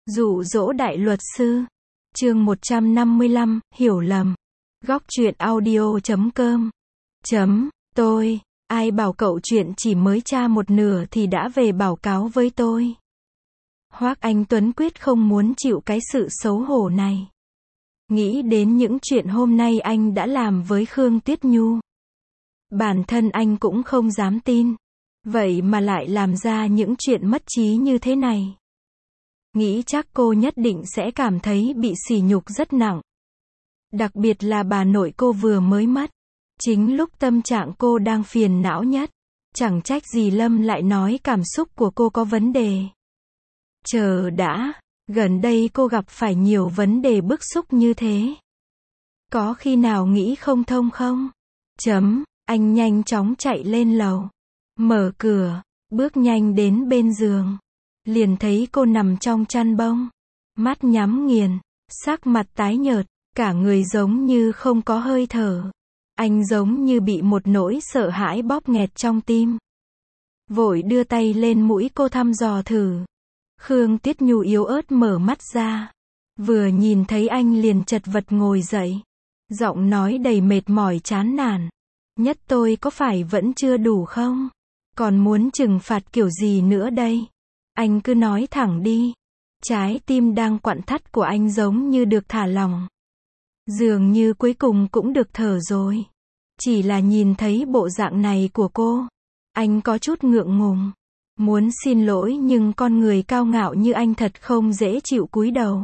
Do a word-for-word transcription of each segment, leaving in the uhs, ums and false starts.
Dụ dỗ đại luật sư. Chương một trăm năm mươi lăm, hiểu lầm. Góc truyện audio chấm com. Chấm, tôi, ai bảo cậu chuyện chỉ mới tra một nửa thì đã về báo cáo với tôi. Hoác Anh Tuấn quyết không muốn chịu cái sự xấu hổ này. Nghĩ đến những chuyện hôm nay anh đã làm với Khương Tuyết Nhu. Bản thân anh cũng không dám tin. Vậy mà lại làm ra những chuyện mất trí như thế này. Nghĩ chắc cô nhất định sẽ cảm thấy bị sỉ nhục rất nặng. Đặc biệt là bà nội cô vừa mới mất. Chính lúc tâm trạng cô đang phiền não nhất. Chẳng trách gì Lâm lại nói cảm xúc của cô có vấn đề. Chờ đã, gần đây cô gặp phải nhiều vấn đề bức xúc như thế. Có khi nào nghĩ không thông không? Chấm, anh nhanh chóng chạy lên lầu. Mở cửa, bước nhanh đến bên giường. Liền thấy cô nằm trong chăn bông. Mắt nhắm nghiền, sắc mặt tái nhợt, cả người giống như không có hơi thở. Anh giống như bị một nỗi sợ hãi bóp nghẹt trong tim. Vội đưa tay lên mũi cô thăm dò thử. Khương Tuyết Nhu yếu ớt mở mắt ra. Vừa nhìn thấy anh liền chật vật ngồi dậy. Giọng nói đầy mệt mỏi chán nản. Nhất tôi có phải vẫn chưa đủ không? Còn muốn trừng phạt kiểu gì nữa đây? Anh cứ nói thẳng đi. Trái tim đang quặn thắt của anh giống như được thả lỏng. Dường như cuối cùng cũng được thở rồi. Chỉ là nhìn thấy bộ dạng này của cô. Anh có chút ngượng ngùng. Muốn xin lỗi nhưng con người cao ngạo như anh thật không dễ chịu cúi đầu.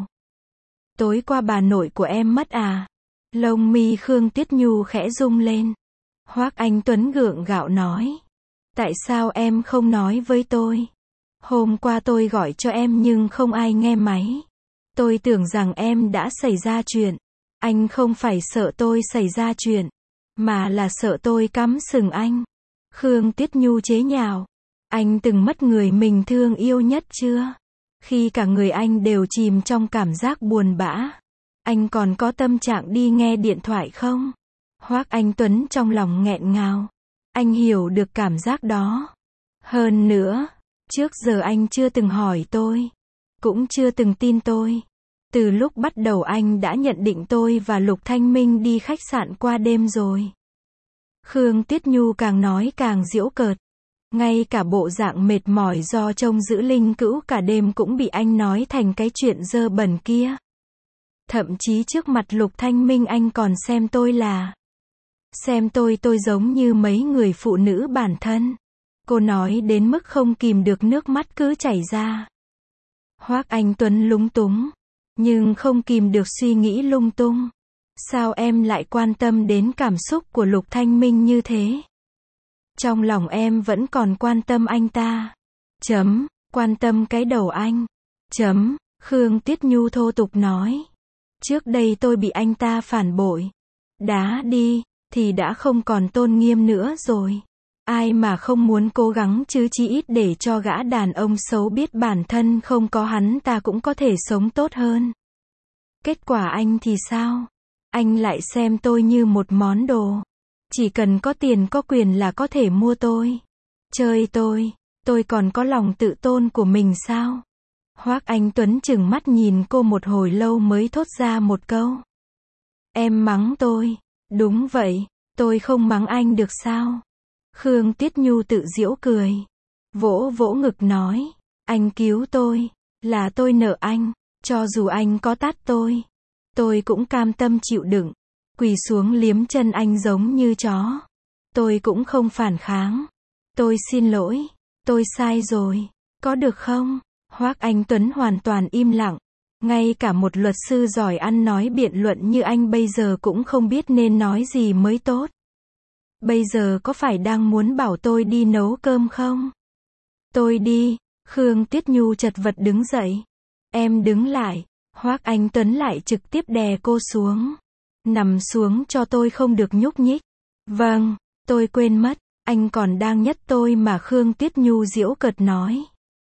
Tối qua bà nội của em mất à? Lông mi Khương Tuyết Nhu khẽ rung lên. Hoác Anh Tuấn gượng gạo nói. Tại sao em không nói với tôi? Hôm qua tôi gọi cho em nhưng không ai nghe máy. Tôi tưởng rằng em đã xảy ra chuyện. Anh không phải sợ tôi xảy ra chuyện, mà là sợ tôi cắm sừng anh. Khương Tuyết Nhu chế nhạo. Anh từng mất người mình thương yêu nhất chưa? Khi cả người anh đều chìm trong cảm giác buồn bã. Anh còn có tâm trạng đi nghe điện thoại không? Hoác Anh Tuấn trong lòng nghẹn ngào. Anh hiểu được cảm giác đó. Hơn nữa, trước giờ anh chưa từng hỏi tôi. Cũng chưa từng tin tôi. Từ lúc bắt đầu anh đã nhận định tôi và Lục Thanh Minh đi khách sạn qua đêm rồi. Khương Tuyết Nhu càng nói càng giễu cợt. Ngay cả bộ dạng mệt mỏi do trông giữ Linh Cữu cả đêm cũng bị anh nói thành cái chuyện dơ bẩn kia. Thậm chí trước mặt Lục Thanh Minh anh còn xem tôi là... Xem tôi tôi giống như mấy người phụ nữ bản thân. Cô nói đến mức không kìm được nước mắt cứ chảy ra. Hoác Anh Tuấn lúng túng. Nhưng không kìm được suy nghĩ lung tung. Sao em lại quan tâm đến cảm xúc của Lục Thanh Minh như thế? Trong lòng em vẫn còn quan tâm anh ta. Chấm, quan tâm cái đầu anh. Chấm, Khương Tuyết Nhu thô tục nói. Trước đây tôi bị anh ta phản bội. Đá đi, thì đã không còn tôn nghiêm nữa rồi. Ai mà không muốn cố gắng chứ chỉ ít để cho gã đàn ông xấu biết bản thân không có hắn ta cũng có thể sống tốt hơn. Kết quả anh thì sao? Anh lại xem tôi như một món đồ. Chỉ cần có tiền có quyền là có thể mua tôi. Chơi tôi, tôi còn có lòng tự tôn của mình sao? Hoác Anh Tuấn chừng mắt nhìn cô một hồi lâu mới thốt ra một câu. Em mắng tôi. Đúng vậy, tôi không mắng anh được sao? Khương Tuyết Nhu tự giễu cười. Vỗ vỗ ngực nói. Anh cứu tôi. Là tôi nợ anh. Cho dù anh có tát tôi. Tôi cũng cam tâm chịu đựng. Quỳ xuống liếm chân anh giống như chó. Tôi cũng không phản kháng. Tôi xin lỗi. Tôi sai rồi. Có được không? Hoác Anh Tuấn hoàn toàn im lặng. Ngay cả một luật sư giỏi ăn nói biện luận như anh bây giờ cũng không biết nên nói gì mới tốt. Bây giờ có phải đang muốn bảo tôi đi nấu cơm không? Tôi đi. Khương Tuyết Nhu chật vật đứng dậy. Em đứng lại. Hoác Anh Tuấn lại trực tiếp đè cô xuống. Nằm xuống cho tôi không được nhúc nhích. Vâng, tôi quên mất. Anh còn đang nhất tôi mà Khương Tuyết Nhu giễu cợt nói.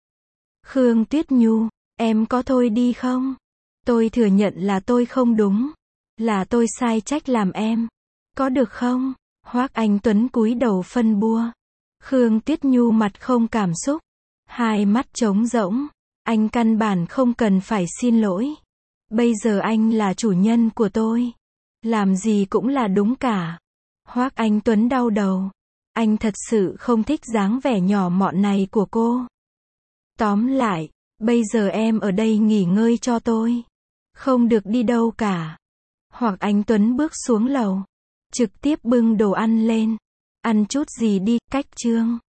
Khương Tuyết Nhu, em có thôi đi không? Tôi thừa nhận là tôi không đúng. Là tôi sai trách làm em. Có được không? Hoác Anh Tuấn cúi đầu phân bua. Khương Tuyết Nhu mặt không cảm xúc. Hai mắt trống rỗng. Anh căn bản không cần phải xin lỗi. Bây giờ anh là chủ nhân của tôi. Làm gì cũng là đúng cả. Hoác Anh Tuấn đau đầu. Anh thật sự không thích dáng vẻ nhỏ mọn này của cô. Tóm lại, bây giờ em ở đây nghỉ ngơi cho tôi. Không được đi đâu cả. Hoác Anh Tuấn bước xuống lầu. Trực tiếp bưng đồ ăn lên. Ăn chút gì đi, cách Trương.